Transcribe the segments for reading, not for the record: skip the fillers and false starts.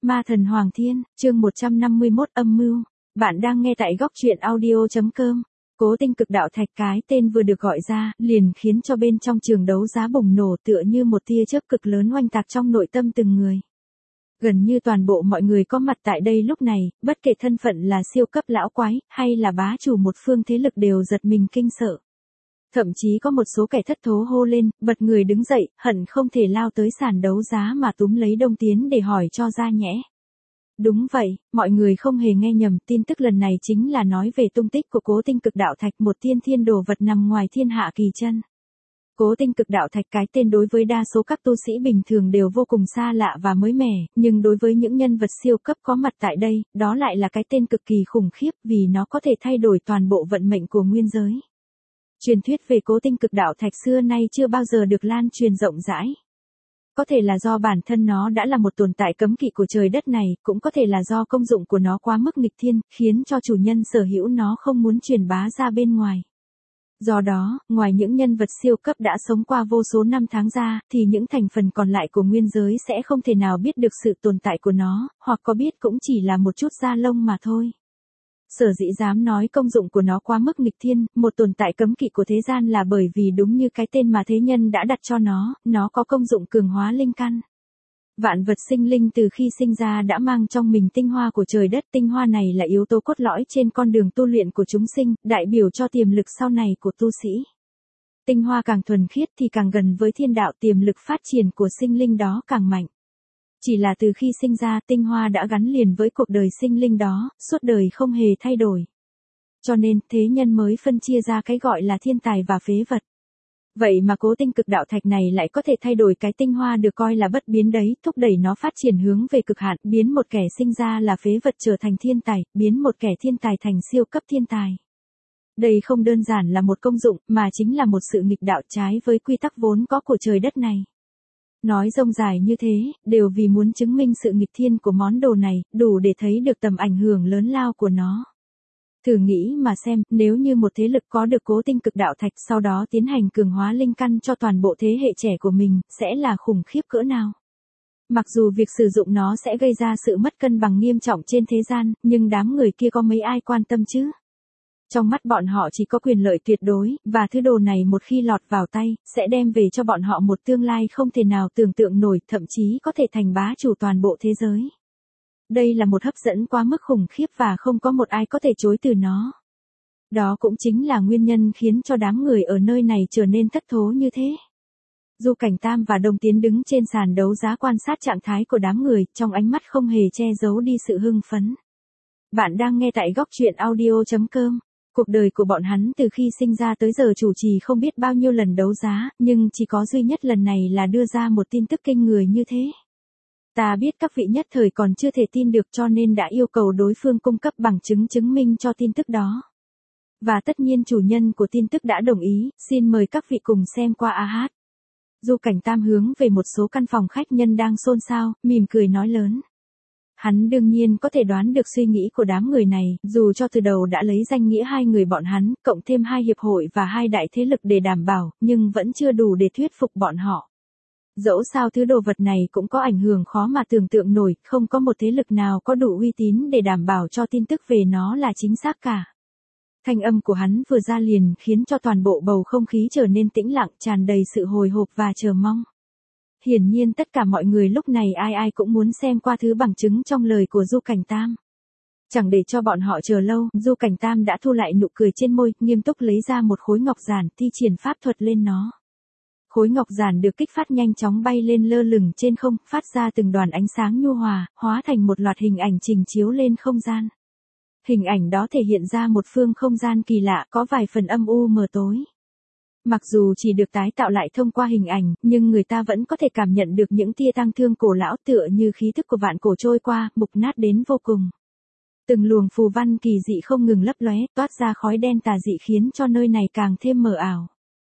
Ma thần Hoàng Thiên, chương 151 âm mưu. Bạn đang nghe tại góc truyện audio.com. Cố Tinh Cực Đạo Thạch, cái tên vừa được gọi ra, liền khiến cho bên trong trường đấu giá bùng nổ tựa như một tia chớp cực lớn oanh tạc trong nội tâm từng người. Gần như toàn bộ mọi người có mặt tại đây lúc này, bất kể thân phận là siêu cấp lão quái, hay là bá chủ một phương thế lực đều giật mình kinh sợ. Thậm chí có một số kẻ thất thố hô lên, bật người đứng dậy, hận không thể lao tới sàn đấu giá mà túm lấy Đông Tiến để hỏi cho ra nhẽ. Đúng vậy, mọi người không hề nghe nhầm, tin tức lần này chính là nói về tung tích của Cố Tinh Cực Đạo Thạch, một tiên thiên đồ vật nằm ngoài thiên hạ kỳ chân. Cố Tinh Cực Đạo Thạch, cái tên đối với đa số các tu sĩ bình thường đều vô cùng xa lạ và mới mẻ, nhưng đối với những nhân vật siêu cấp có mặt tại đây, đó lại là cái tên cực kỳ khủng khiếp vì nó có thể thay đổi toàn bộ vận mệnh của nguyên giới. Truyền thuyết về Cố Tinh Cực Đạo Thạch xưa nay chưa bao giờ được lan truyền rộng rãi. Có thể là do bản thân nó đã là một tồn tại cấm kỵ của trời đất này, cũng có thể là do công dụng của nó quá mức nghịch thiên, khiến cho chủ nhân sở hữu nó không muốn truyền bá ra bên ngoài. Do đó, ngoài những nhân vật siêu cấp đã sống qua vô số năm tháng ra, thì những thành phần còn lại của nguyên giới sẽ không thể nào biết được sự tồn tại của nó, hoặc có biết cũng chỉ là một chút da lông mà thôi. Sở dĩ dám nói công dụng của nó quá mức nghịch thiên, một tồn tại cấm kỵ của thế gian là bởi vì đúng như cái tên mà thế nhân đã đặt cho nó có công dụng cường hóa linh căn. Vạn vật sinh linh từ khi sinh ra đã mang trong mình tinh hoa của trời đất, tinh hoa này là yếu tố cốt lõi trên con đường tu luyện của chúng sinh, đại biểu cho tiềm lực sau này của tu sĩ. Tinh hoa càng thuần khiết thì càng gần với thiên đạo, tiềm lực phát triển của sinh linh đó càng mạnh. Chỉ là từ khi sinh ra, tinh hoa đã gắn liền với cuộc đời sinh linh đó, suốt đời không hề thay đổi. Cho nên, thế nhân mới phân chia ra cái gọi là thiên tài và phế vật. Vậy mà Cố Tinh Cực Đạo Thạch này lại có thể thay đổi cái tinh hoa được coi là bất biến đấy, thúc đẩy nó phát triển hướng về cực hạn, biến một kẻ sinh ra là phế vật trở thành thiên tài, biến một kẻ thiên tài thành siêu cấp thiên tài. Đây không đơn giản là một công dụng, mà chính là một sự nghịch đạo trái với quy tắc vốn có của trời đất này. Nói rông dài như thế, đều vì muốn chứng minh sự nghịch thiên của món đồ này, đủ để thấy được tầm ảnh hưởng lớn lao của nó. Thử nghĩ mà xem, nếu như một thế lực có được Cố Tinh Cực Đạo Thạch, sau đó tiến hành cường hóa linh căn cho toàn bộ thế hệ trẻ của mình, sẽ là khủng khiếp cỡ nào. Mặc dù việc sử dụng nó sẽ gây ra sự mất cân bằng nghiêm trọng trên thế gian, nhưng đám người kia có mấy ai quan tâm chứ? Trong mắt bọn họ chỉ có quyền lợi tuyệt đối, và thứ đồ này một khi lọt vào tay, sẽ đem về cho bọn họ một tương lai không thể nào tưởng tượng nổi, thậm chí có thể thành bá chủ toàn bộ thế giới. Đây là một hấp dẫn quá mức khủng khiếp và không có một ai có thể chối từ nó. Đó cũng chính là nguyên nhân khiến cho đám người ở nơi này trở nên thất thố như thế. Du Cảnh Tam và Đông Tiến đứng trên sàn đấu giá quan sát trạng thái của đám người, trong ánh mắt không hề che giấu đi sự hưng phấn. Bạn đang nghe tại góc truyện audio.com. Cuộc đời của bọn hắn từ khi sinh ra tới giờ chủ trì không biết bao nhiêu lần đấu giá, nhưng chỉ có duy nhất lần này là đưa ra một tin tức kinh người như thế. Ta biết các vị nhất thời còn chưa thể tin được, cho nên đã yêu cầu đối phương cung cấp bằng chứng chứng minh cho tin tức đó. Và tất nhiên chủ nhân của tin tức đã đồng ý, xin mời các vị cùng xem qua AH. Du Cảnh Tam hướng về một số căn phòng khách nhân đang xôn xao, mỉm cười nói lớn. Hắn đương nhiên có thể đoán được suy nghĩ của đám người này, dù cho từ đầu đã lấy danh nghĩa hai người bọn hắn, cộng thêm hai hiệp hội và hai đại thế lực để đảm bảo, nhưng vẫn chưa đủ để thuyết phục bọn họ. Dẫu sao thứ đồ vật này cũng có ảnh hưởng khó mà tưởng tượng nổi, không có một thế lực nào có đủ uy tín để đảm bảo cho tin tức về nó là chính xác cả. Thanh âm của hắn vừa ra liền khiến cho toàn bộ bầu không khí trở nên tĩnh lặng, tràn đầy sự hồi hộp và chờ mong. Hiển nhiên tất cả mọi người lúc này ai cũng muốn xem qua thứ bằng chứng trong lời của Du Cảnh Tam. Chẳng để cho bọn họ chờ lâu, Du Cảnh Tam đã thu lại nụ cười trên môi, nghiêm túc lấy ra một khối ngọc giản, thi triển pháp thuật lên nó. Khối ngọc giản được kích phát nhanh chóng bay lên lơ lửng trên không, phát ra từng đoàn ánh sáng nhu hòa, hóa thành một loạt hình ảnh trình chiếu lên không gian. Hình ảnh đó thể hiện ra một phương không gian kỳ lạ, có vài phần âm u mờ tối. Mặc dù chỉ được tái tạo lại thông qua hình ảnh, nhưng người ta vẫn có thể cảm nhận được những tia tang thương cổ lão, tựa như khí thức của vạn cổ trôi qua, mục nát đến vô cùng. Từng luồng phù văn kỳ dị không ngừng lấp lóe, toát ra khói đen tà dị khiến cho nơi này càng thêm mờ ảo.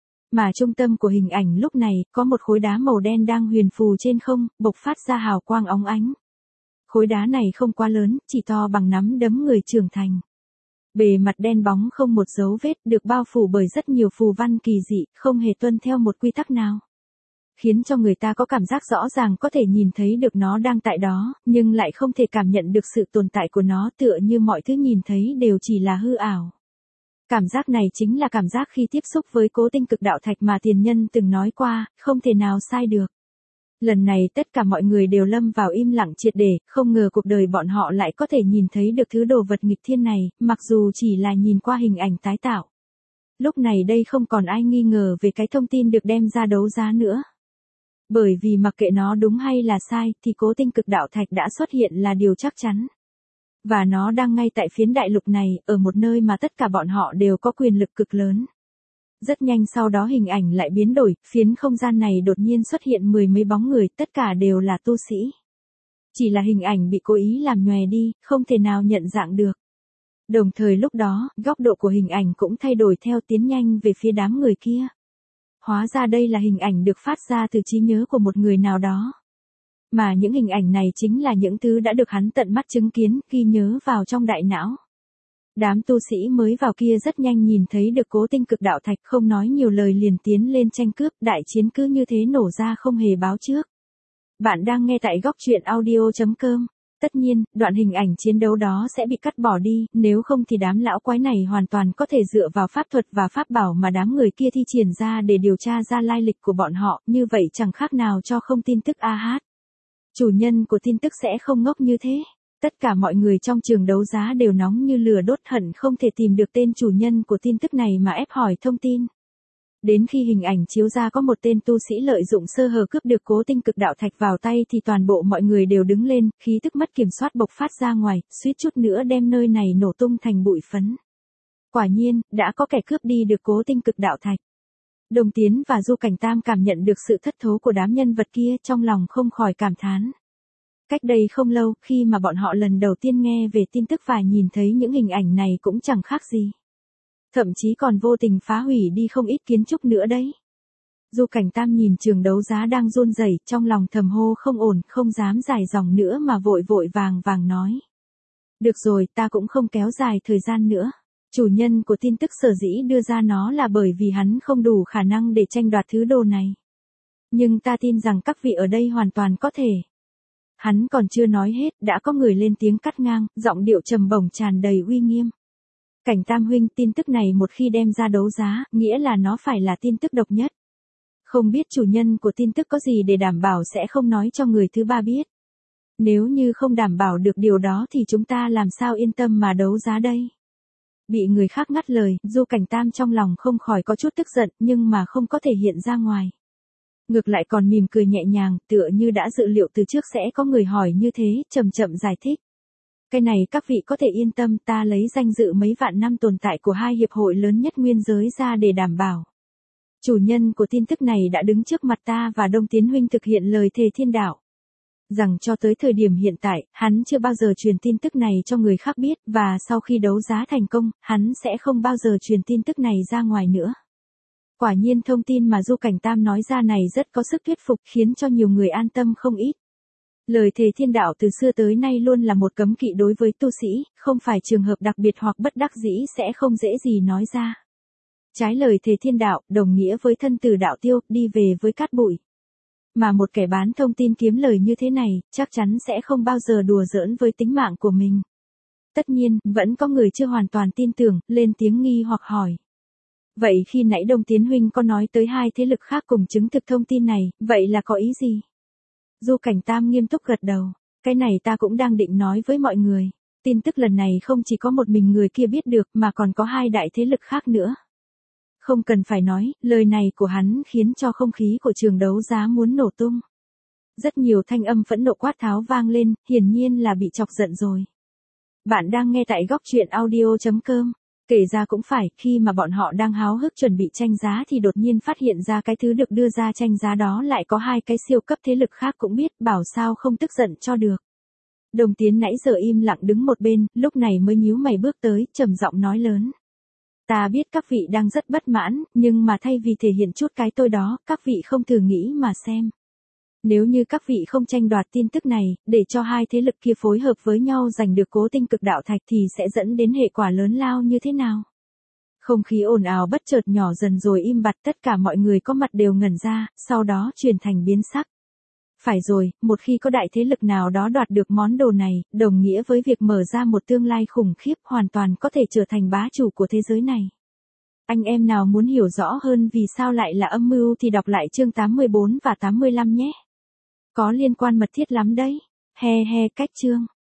Mà trung tâm của hình ảnh lúc này, có một khối đá màu đen đang huyền phù trên không, bộc phát ra hào quang óng ánh. Khối đá này không quá lớn, chỉ to bằng nắm đấm người trưởng thành. Bề mặt đen bóng không một dấu vết, được bao phủ bởi rất nhiều phù văn kỳ dị, không hề tuân theo một quy tắc nào. khiến cho người ta có cảm giác rõ ràng có thể nhìn thấy được nó đang tại đó, nhưng lại không thể cảm nhận được sự tồn tại của nó, tựa như mọi thứ nhìn thấy đều chỉ là hư ảo. Cảm giác này chính là cảm giác khi tiếp xúc với cố tinh cực đạo thạch mà tiền nhân từng nói qua, không thể nào sai được. Lần này tất cả mọi người đều lâm vào im lặng triệt để, không ngờ cuộc đời bọn họ lại có thể nhìn thấy được thứ đồ vật nghịch thiên này, mặc dù chỉ là nhìn qua hình ảnh tái tạo. Lúc này đây không còn ai nghi ngờ về cái thông tin được đem ra đấu giá nữa. Bởi vì mặc kệ nó đúng hay là sai, thì cố tinh cực đạo thạch đã xuất hiện là điều chắc chắn. Và nó đang ngay tại phiến đại lục này, ở một nơi mà tất cả bọn họ đều có quyền lực cực lớn. Rất nhanh sau đó hình ảnh lại biến đổi, phiến không gian này đột nhiên xuất hiện mười mấy bóng người, tất cả đều là tu sĩ. Chỉ là hình ảnh bị cố ý làm nhòe đi, không thể nào nhận dạng được. Đồng thời lúc đó, góc độ của hình ảnh cũng thay đổi theo tiến nhanh về phía đám người kia. Hóa ra đây là hình ảnh được phát ra từ trí nhớ của một người nào đó. Mà những hình ảnh này chính là những thứ đã được hắn tận mắt chứng kiến, ghi nhớ vào trong đại não. Đám tu sĩ mới vào kia rất nhanh nhìn thấy được cố tinh cực đạo thạch, không nói nhiều lời liền tiến lên tranh cướp, đại chiến cứ như thế nổ ra không hề báo trước. Bạn đang nghe tại góc truyện audio.com. Tất nhiên, đoạn hình ảnh chiến đấu đó sẽ bị cắt bỏ đi, nếu không thì đám lão quái này hoàn toàn có thể dựa vào pháp thuật và pháp bảo mà đám người kia thi triển ra để điều tra ra lai lịch của bọn họ, như vậy chẳng khác nào cho không tin tức AH. Chủ nhân của tin tức sẽ không ngốc như thế. Tất cả mọi người trong trường đấu giá đều nóng như lửa đốt, hận không thể tìm được tên chủ nhân của tin tức này mà ép hỏi thông tin. Đến khi hình ảnh chiếu ra có một tên tu sĩ lợi dụng sơ hở cướp được cố tinh cực đạo thạch vào tay thì toàn bộ mọi người đều đứng lên, khí tức mất kiểm soát bộc phát ra ngoài, suýt chút nữa đem nơi này nổ tung thành bụi phấn. Quả nhiên, đã có kẻ cướp đi được cố tinh cực đạo thạch. Đồng Tiến và Du Cảnh Tam cảm nhận được sự thất thố của đám nhân vật kia, trong lòng không khỏi cảm thán. Cách đây không lâu, khi mà bọn họ lần đầu tiên nghe về tin tức và nhìn thấy những hình ảnh này cũng chẳng khác gì. Thậm chí còn vô tình phá hủy đi không ít kiến trúc nữa đấy. Du Cảnh Tam nhìn trường đấu giá đang run rẩy, trong lòng thầm hô không ổn, không dám dài dòng nữa mà vội vội vàng vàng nói. Được rồi, ta cũng không kéo dài thời gian nữa. Chủ nhân của tin tức sở dĩ đưa ra nó là bởi vì hắn không đủ khả năng để tranh đoạt thứ đồ này. Nhưng ta tin rằng các vị ở đây hoàn toàn có thể. Hắn còn chưa nói hết, đã có người lên tiếng cắt ngang, giọng điệu trầm bổng tràn đầy uy nghiêm. Cảnh Tam huynh, tin tức này một khi đem ra đấu giá, nghĩa là nó phải là tin tức độc nhất. Không biết chủ nhân của tin tức có gì để đảm bảo sẽ không nói cho người thứ ba biết. Nếu như không đảm bảo được điều đó thì chúng ta làm sao yên tâm mà đấu giá đây? Bị người khác ngắt lời, Du Cảnh Tam trong lòng không khỏi có chút tức giận, nhưng mà không có thể hiện ra ngoài. Ngược lại còn mỉm cười nhẹ nhàng, tựa như đã dự liệu từ trước sẽ có người hỏi như thế, chậm chậm giải thích. Cái này các vị có thể yên tâm, ta lấy danh dự mấy vạn năm tồn tại của hai hiệp hội lớn nhất nguyên giới ra để đảm bảo. Chủ nhân của tin tức này đã đứng trước mặt ta và Đông Tiến huynh thực hiện lời thề thiên đạo. Rằng cho tới thời điểm hiện tại, hắn chưa bao giờ truyền tin tức này cho người khác biết, và sau khi đấu giá thành công, hắn sẽ không bao giờ truyền tin tức này ra ngoài nữa. Quả nhiên thông tin mà Du Cảnh Tam nói ra này rất có sức thuyết phục, khiến cho nhiều người an tâm không ít. Lời thề thiên đạo từ xưa tới nay luôn là một cấm kỵ đối với tu sĩ, không phải trường hợp đặc biệt hoặc bất đắc dĩ sẽ không dễ gì nói ra. Trái lời thề thiên đạo, đồng nghĩa với thân tử đạo tiêu, đi về với cát bụi. Mà một kẻ bán thông tin kiếm lời như thế này, chắc chắn sẽ không bao giờ đùa giỡn với tính mạng của mình. Tất nhiên, vẫn có người chưa hoàn toàn tin tưởng, lên tiếng nghi hoặc hỏi. Vậy khi nãy Đông Tiến huynh có nói tới hai thế lực khác cùng chứng thực thông tin này, vậy là có ý gì? Du Cảnh Tam nghiêm túc gật đầu. Cái này ta cũng đang định nói với mọi người. Tin tức lần này không chỉ có một mình người kia biết được mà còn có hai đại thế lực khác nữa. Không cần phải nói, lời này của hắn khiến cho không khí của trường đấu giá muốn nổ tung. Rất nhiều thanh âm phẫn nộ quát tháo vang lên, hiển nhiên là bị chọc giận rồi. Bạn đang nghe tại góc truyện audio.com. Kể ra cũng phải, khi mà bọn họ đang háo hức chuẩn bị tranh giá thì đột nhiên phát hiện ra cái thứ được đưa ra tranh giá đó lại có hai cái siêu cấp thế lực khác cũng biết, bảo sao không tức giận cho được. Đồng Tiến nãy giờ im lặng đứng một bên, lúc này mới nhíu mày bước tới, trầm giọng nói lớn. Ta biết các vị đang rất bất mãn, nhưng mà thay vì thể hiện chút cái tôi đó, các vị không thử nghĩ mà xem. Nếu như các vị không tranh đoạt tin tức này, để cho hai thế lực kia phối hợp với nhau giành được cố tinh cực đạo thạch thì sẽ dẫn đến hệ quả lớn lao như thế nào? Không khí ồn ào bất chợt nhỏ dần rồi im bặt, tất cả mọi người có mặt đều ngẩn ra, sau đó chuyển thành biến sắc. Phải rồi, một khi có đại thế lực nào đó đoạt được món đồ này, đồng nghĩa với việc mở ra một tương lai khủng khiếp, hoàn toàn có thể trở thành bá chủ của thế giới này. Anh em nào muốn hiểu rõ hơn vì sao lại là âm mưu thì đọc lại chương 84 và 85 nhé. Có liên quan mật thiết lắm đấy. He he, cách chương.